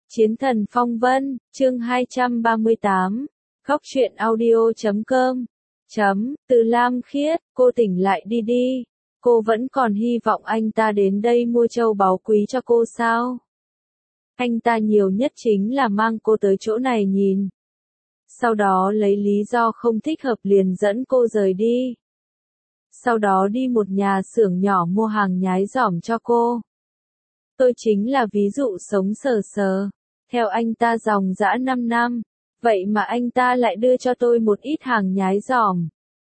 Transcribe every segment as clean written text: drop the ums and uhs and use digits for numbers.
Chiến thần phong vân, chương 238, khóc chuyện audio.com. Từ Lam Khiết, cô tỉnh lại đi đi. Cô vẫn còn hy vọng anh ta đến đây mua châu báu quý cho cô sao? Anh ta nhiều nhất chính là mang cô tới chỗ này nhìn. Sau đó lấy lý do không thích hợp liền dẫn cô rời đi. Sau đó đi một nhà xưởng nhỏ mua hàng nhái giỏm cho cô. Tôi chính là ví dụ sống sờ sờ. Theo anh ta dòng dã 5 năm, vậy mà anh ta lại đưa cho tôi một ít hàng nhái giỏm.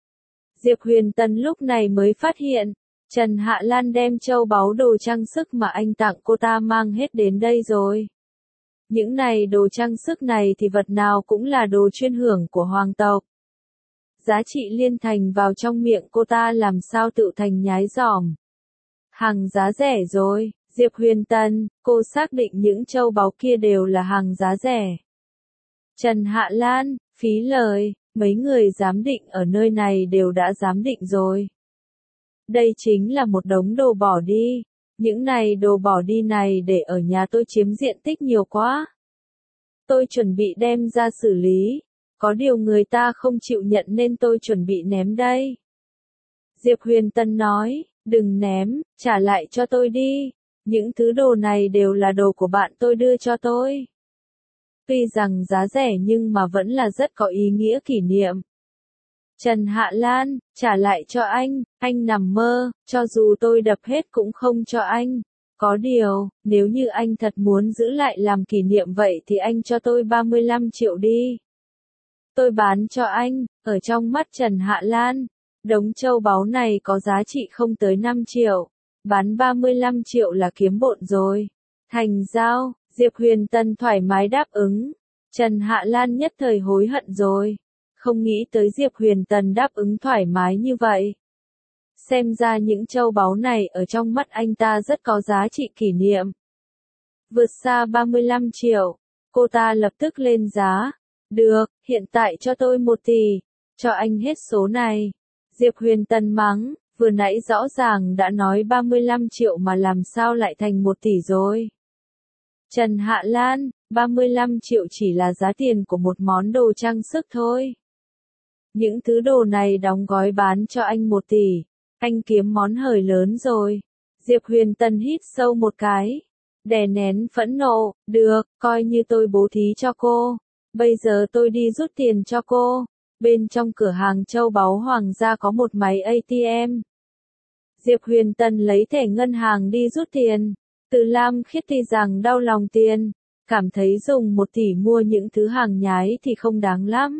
Diệp Huyền Tân lúc này mới phát hiện, Trần Hạ Lan đem châu báu đồ trang sức mà anh tặng cô ta mang hết đến đây rồi. Những này đồ trang sức này thì vật nào cũng là đồ chuyên hưởng của hoàng tộc. Giá trị liên thành vào trong miệng cô ta làm sao tự thành nhái giỏm. Hàng giá rẻ rồi. Diệp Huyền Tân, cô xác định những châu báu kia đều là hàng giá rẻ. Trần Hạ Lan, phí lời, mấy người giám định ở nơi này đều đã giám định rồi. Đây chính là một đống đồ bỏ đi. Những này đồ bỏ đi này để ở nhà tôi chiếm diện tích nhiều quá. Tôi chuẩn bị đem ra xử lý. Có điều người ta không chịu nhận nên tôi chuẩn bị ném đây. Diệp Huyền Tân nói, đừng ném, trả lại cho tôi đi. Những thứ đồ này đều là đồ của bạn tôi đưa cho tôi. Tuy rằng giá rẻ nhưng mà vẫn là rất có ý nghĩa kỷ niệm. Trần Hạ Lan, trả lại cho anh nằm mơ, cho dù tôi đập hết cũng không cho anh. Có điều, nếu như anh thật muốn giữ lại làm kỷ niệm vậy thì anh cho tôi 35 triệu đi. Tôi bán cho anh, ở trong mắt Trần Hạ Lan, đống châu báu này có giá trị không tới 5 triệu. Bán 35 triệu là kiếm bộn rồi. Thành giao, Diệp Huyền Tân thoải mái đáp ứng. Trần Hạ Lan nhất thời hối hận rồi. Không nghĩ tới Diệp Huyền Tân đáp ứng thoải mái như vậy. Xem ra những châu báu này ở trong mắt anh ta rất có giá trị kỷ niệm. Vượt xa 35 triệu. Cô ta lập tức lên giá. Được, hiện tại cho tôi 1 tỷ. Cho anh hết số này. Diệp Huyền Tân mắng. Vừa nãy rõ ràng đã nói 35 triệu mà làm sao lại thành 1 tỷ rồi. Trần Hạ Lan, 35 triệu chỉ là giá tiền của một món đồ trang sức thôi. Những thứ đồ này đóng gói bán cho anh 1 tỷ. Anh kiếm món hời lớn rồi. Diệp Huyền Tân hít sâu một cái. Đè nén phẫn nộ, được, coi như tôi bố thí cho cô. Bây giờ tôi đi rút tiền cho cô. Bên trong cửa hàng châu báu hoàng gia có một máy ATM. Diệp Huyền Tân lấy thẻ ngân hàng đi rút tiền. Từ Lam Khiết thì rằng đau lòng tiền. Cảm thấy dùng 1 tỷ mua những thứ hàng nhái thì không đáng lắm.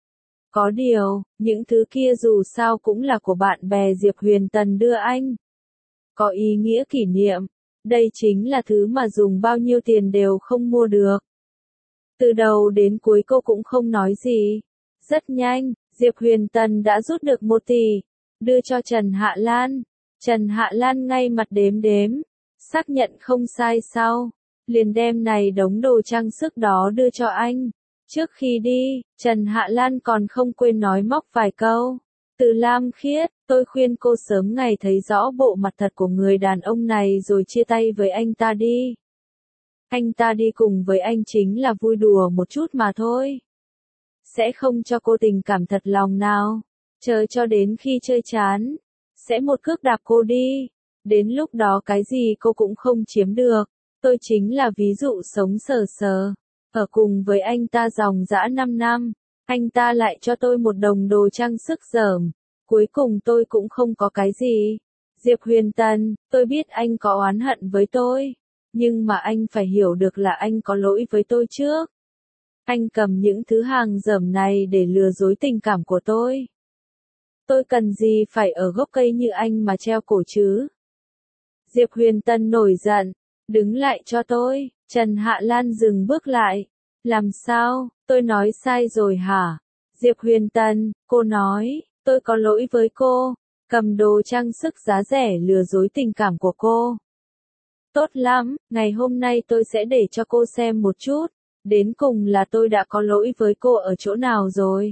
Có điều, những thứ kia dù sao cũng là của bạn bè Diệp Huyền Tân đưa anh. Có ý nghĩa kỷ niệm. Đây chính là thứ mà dùng bao nhiêu tiền đều không mua được. Từ đầu đến cuối cô cũng không nói gì. Rất nhanh, Diệp Huyền Tân đã rút được 1 tỷ, đưa cho Trần Hạ Lan. Trần Hạ Lan ngay mặt đếm đếm, xác nhận không sai sau, liền đem này đống đồ trang sức đó đưa cho anh. Trước khi đi, Trần Hạ Lan còn không quên nói móc vài câu. Từ Lam Khiết, tôi khuyên cô sớm ngày thấy rõ bộ mặt thật của người đàn ông này rồi chia tay với anh ta đi. Anh ta đi cùng với anh chính là vui đùa một chút mà thôi. Sẽ không cho cô tình cảm thật lòng nào. Chờ cho đến khi chơi chán, sẽ một cước đạp cô đi. Đến lúc đó cái gì cô cũng không chiếm được. Tôi chính là ví dụ sống sờ sờ. Ở cùng với anh ta dòng dã 5 năm, anh ta lại cho tôi một đống đồ trang sức dởm. Cuối cùng tôi cũng không có cái gì. Diệp Huyền Tân, tôi biết anh có oán hận với tôi. Nhưng mà anh phải hiểu được là anh có lỗi với tôi trước. Anh cầm những thứ hàng dởm này để lừa dối tình cảm của tôi. Tôi cần gì phải ở gốc cây như anh mà treo cổ chứ? Diệp Huyền Tân nổi giận, đứng lại cho tôi. Trần Hạ Lan dừng bước lại. Làm sao, tôi nói sai rồi hả? Diệp Huyền Tân, cô nói, tôi có lỗi với cô, cầm đồ trang sức giá rẻ lừa dối tình cảm của cô. Tốt lắm, ngày hôm nay tôi sẽ để cho cô xem một chút. Đến cùng là tôi đã có lỗi với cô ở chỗ nào rồi.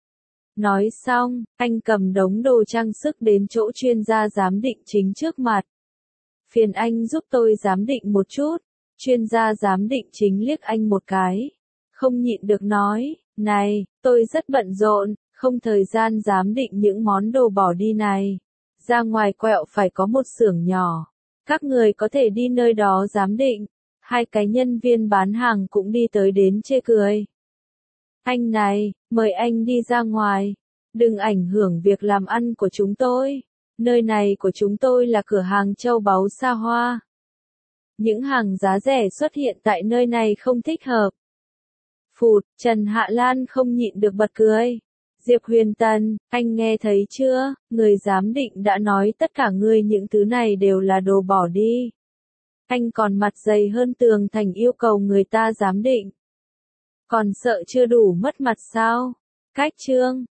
Nói xong, anh cầm đống đồ trang sức đến chỗ chuyên gia giám định chính trước mặt. Phiền anh giúp tôi giám định một chút. Chuyên gia giám định chính liếc anh một cái. Không nhịn được nói, này, tôi rất bận rộn, không thời gian giám định những món đồ bỏ đi này. Ra ngoài quẹo phải có một xưởng nhỏ. Các người có thể đi nơi đó giám định. Hai cái nhân viên bán hàng cũng đi tới đến chê cười. Anh này, mời anh đi ra ngoài. Đừng ảnh hưởng việc làm ăn của chúng tôi. Nơi này của chúng tôi là cửa hàng châu báu xa hoa. Những hàng giá rẻ xuất hiện tại nơi này không thích hợp. Phụt, Trần Hạ Lan không nhịn được bật cười. Diệp Huyền Tần, anh nghe thấy chưa, người giám định đã nói tất cả ngươi những thứ này đều là đồ bỏ đi. Anh còn mặt dày hơn tường thành yêu cầu người ta giám định. Còn sợ chưa đủ mất mặt sao? Cách chương